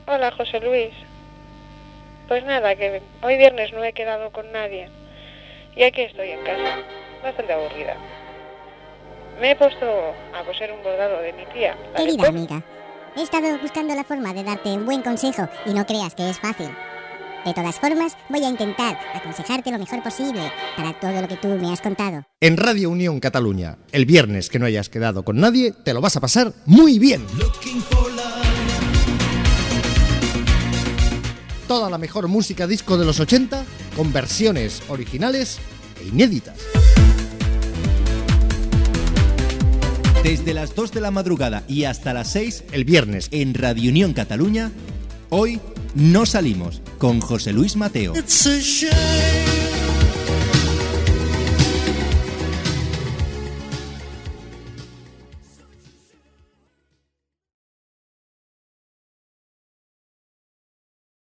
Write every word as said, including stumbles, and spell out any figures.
Hola, José Luis. Pues nada, que hoy viernes no he quedado con nadie. Y aquí estoy en casa, bastante aburrida. Me he puesto a coser un bordado de mi tía. Querida amiga, he estado buscando la forma de darte un buen consejo y no creas que es fácil. De todas formas, voy a intentar aconsejarte lo mejor posible para todo lo que tú me has contado. En Radio Unión Cataluña, el viernes que no hayas quedado con nadie, te lo vas a pasar muy bien. Toda la mejor música disco de los ochenta, con versiones originales e inéditas. Desde las dos de la madrugada y hasta las seis, el viernes, en Radio Unión Cataluña, hoy no salimos, con José Luis Mateo. It's a shame.